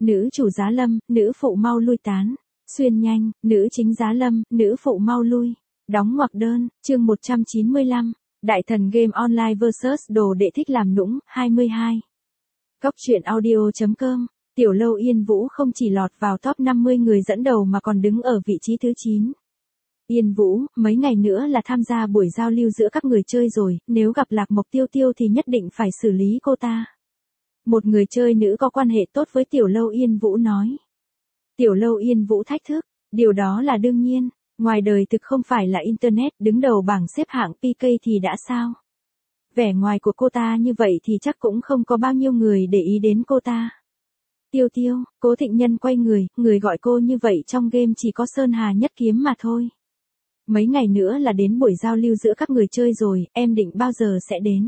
Nữ chủ giá lâm, nữ phụ mau lui tán. Xuyên nhanh, nữ chính giá lâm, nữ phụ mau lui. Đóng ngoặc đơn, chương 195. Đại thần game online vs đồ đệ thích làm nũng, 22. Góc truyện audio.com. Tiểu Lâu Yên Vũ không chỉ lọt vào top 50 người dẫn đầu mà còn đứng ở vị trí thứ 9. Yên Vũ, mấy ngày nữa là tham gia buổi giao lưu giữa các người chơi rồi, nếu gặp Lạc Mộc Tiêu Tiêu thì nhất định phải xử lý cô ta. Một người chơi nữ có quan hệ tốt với Tiểu Lâu Yên Vũ nói. Tiểu Lâu Yên Vũ thách thức, điều đó là đương nhiên, ngoài đời thực không phải là Internet đứng đầu bảng xếp hạng PK thì đã sao. Vẻ ngoài của cô ta như vậy thì chắc cũng không có bao nhiêu người để ý đến cô ta. Tiêu Tiêu, Cố Thịnh Nhân quay người gọi cô như vậy trong game chỉ có Sơn Hà Nhất Kiếm mà thôi. Mấy ngày nữa là đến buổi giao lưu giữa các người chơi rồi, em định bao giờ sẽ đến?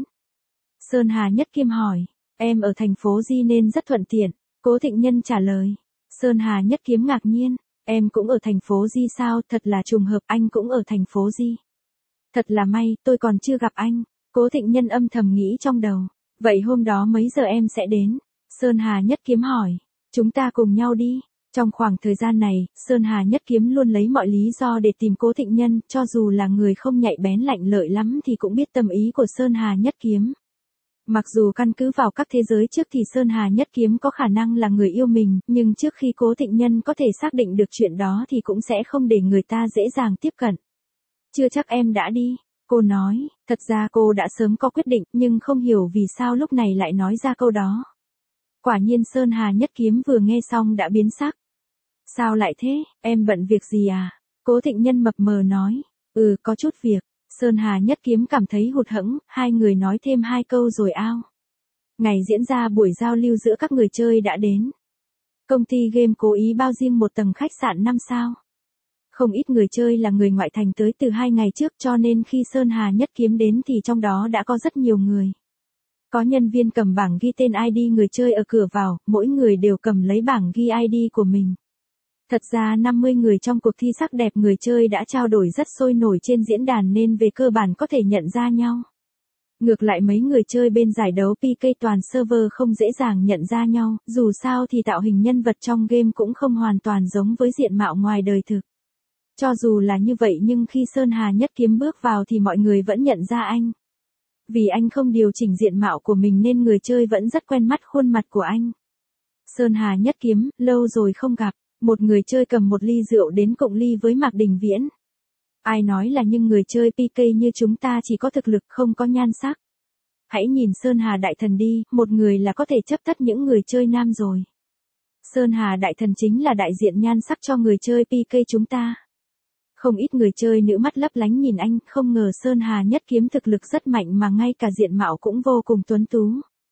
Sơn Hà Nhất Kiếm hỏi, em ở thành phố Di nên rất thuận tiện, Cố Thịnh Nhân trả lời. Sơn Hà Nhất Kiếm ngạc nhiên, em cũng ở thành phố Di sao, thật là trùng hợp anh cũng ở thành phố Di. Thật là may, tôi còn chưa gặp anh, Cố Thịnh Nhân âm thầm nghĩ trong đầu. Vậy hôm đó mấy giờ em sẽ đến? Sơn Hà Nhất Kiếm hỏi, chúng ta cùng nhau đi. Trong khoảng thời gian này, Sơn Hà Nhất Kiếm luôn lấy mọi lý do để tìm Cố Thịnh Nhân, cho dù là người không nhạy bén lạnh lợi lắm thì cũng biết tâm ý của Sơn Hà Nhất Kiếm. Mặc dù căn cứ vào các thế giới trước thì Sơn Hà Nhất Kiếm có khả năng là người yêu mình, nhưng trước khi Cố Thịnh Nhân có thể xác định được chuyện đó thì cũng sẽ không để người ta dễ dàng tiếp cận. Chưa chắc em đã đi, cô nói, thật ra cô đã sớm có quyết định nhưng không hiểu vì sao lúc này lại nói ra câu đó. Quả nhiên Sơn Hà Nhất Kiếm vừa nghe xong đã biến sắc. Sao lại thế, em bận việc gì à? Cố Thịnh Nhân mập mờ nói, có chút việc. Sơn Hà Nhất Kiếm cảm thấy hụt hẫng, hai người nói thêm hai câu rồi ao. Ngày diễn ra buổi giao lưu giữa các người chơi đã đến. Công ty game cố ý bao riêng một tầng khách sạn 5 sao. Không ít người chơi là người ngoại thành tới từ 2 ngày trước cho nên khi Sơn Hà Nhất Kiếm đến thì trong đó đã có rất nhiều người. Có nhân viên cầm bảng ghi tên ID người chơi ở cửa vào, mỗi người đều cầm lấy bảng ghi ID của mình. Thật ra 50 người trong cuộc thi sắc đẹp người chơi đã trao đổi rất sôi nổi trên diễn đàn nên về cơ bản có thể nhận ra nhau. Ngược lại mấy người chơi bên giải đấu PK toàn server không dễ dàng nhận ra nhau, dù sao thì tạo hình nhân vật trong game cũng không hoàn toàn giống với diện mạo ngoài đời thực. Cho dù là như vậy nhưng khi Sơn Hà Nhất Kiếm bước vào thì mọi người vẫn nhận ra anh. Vì anh không điều chỉnh diện mạo của mình nên người chơi vẫn rất quen mắt khuôn mặt của anh. Sơn Hà Nhất Kiếm, lâu rồi không gặp. Một người chơi cầm một ly rượu đến cụng ly với Mạc Đình Viễn. Ai nói là nhưng người chơi PK như chúng ta chỉ có thực lực không có nhan sắc. Hãy nhìn Sơn Hà Đại Thần đi, một người là có thể chấp tất những người chơi nam rồi. Sơn Hà Đại Thần chính là đại diện nhan sắc cho người chơi PK chúng ta. Không ít người chơi nữ mắt lấp lánh nhìn anh, không ngờ Sơn Hà Nhất Kiếm thực lực rất mạnh mà ngay cả diện mạo cũng vô cùng tuấn tú.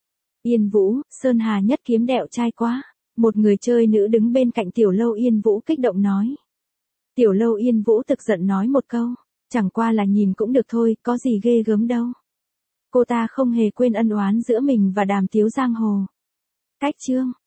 Yên Vũ, Sơn Hà Nhất Kiếm đẹo trai quá. Một người chơi nữ đứng bên cạnh Tiểu Lâu Yên Vũ kích động nói. Tiểu Lâu Yên Vũ thực giận nói một câu, chẳng qua là nhìn cũng được thôi, có gì ghê gớm đâu. Cô ta không hề quên ân oán giữa mình và Đàm Tiếu Giang Hồ. Cách chương,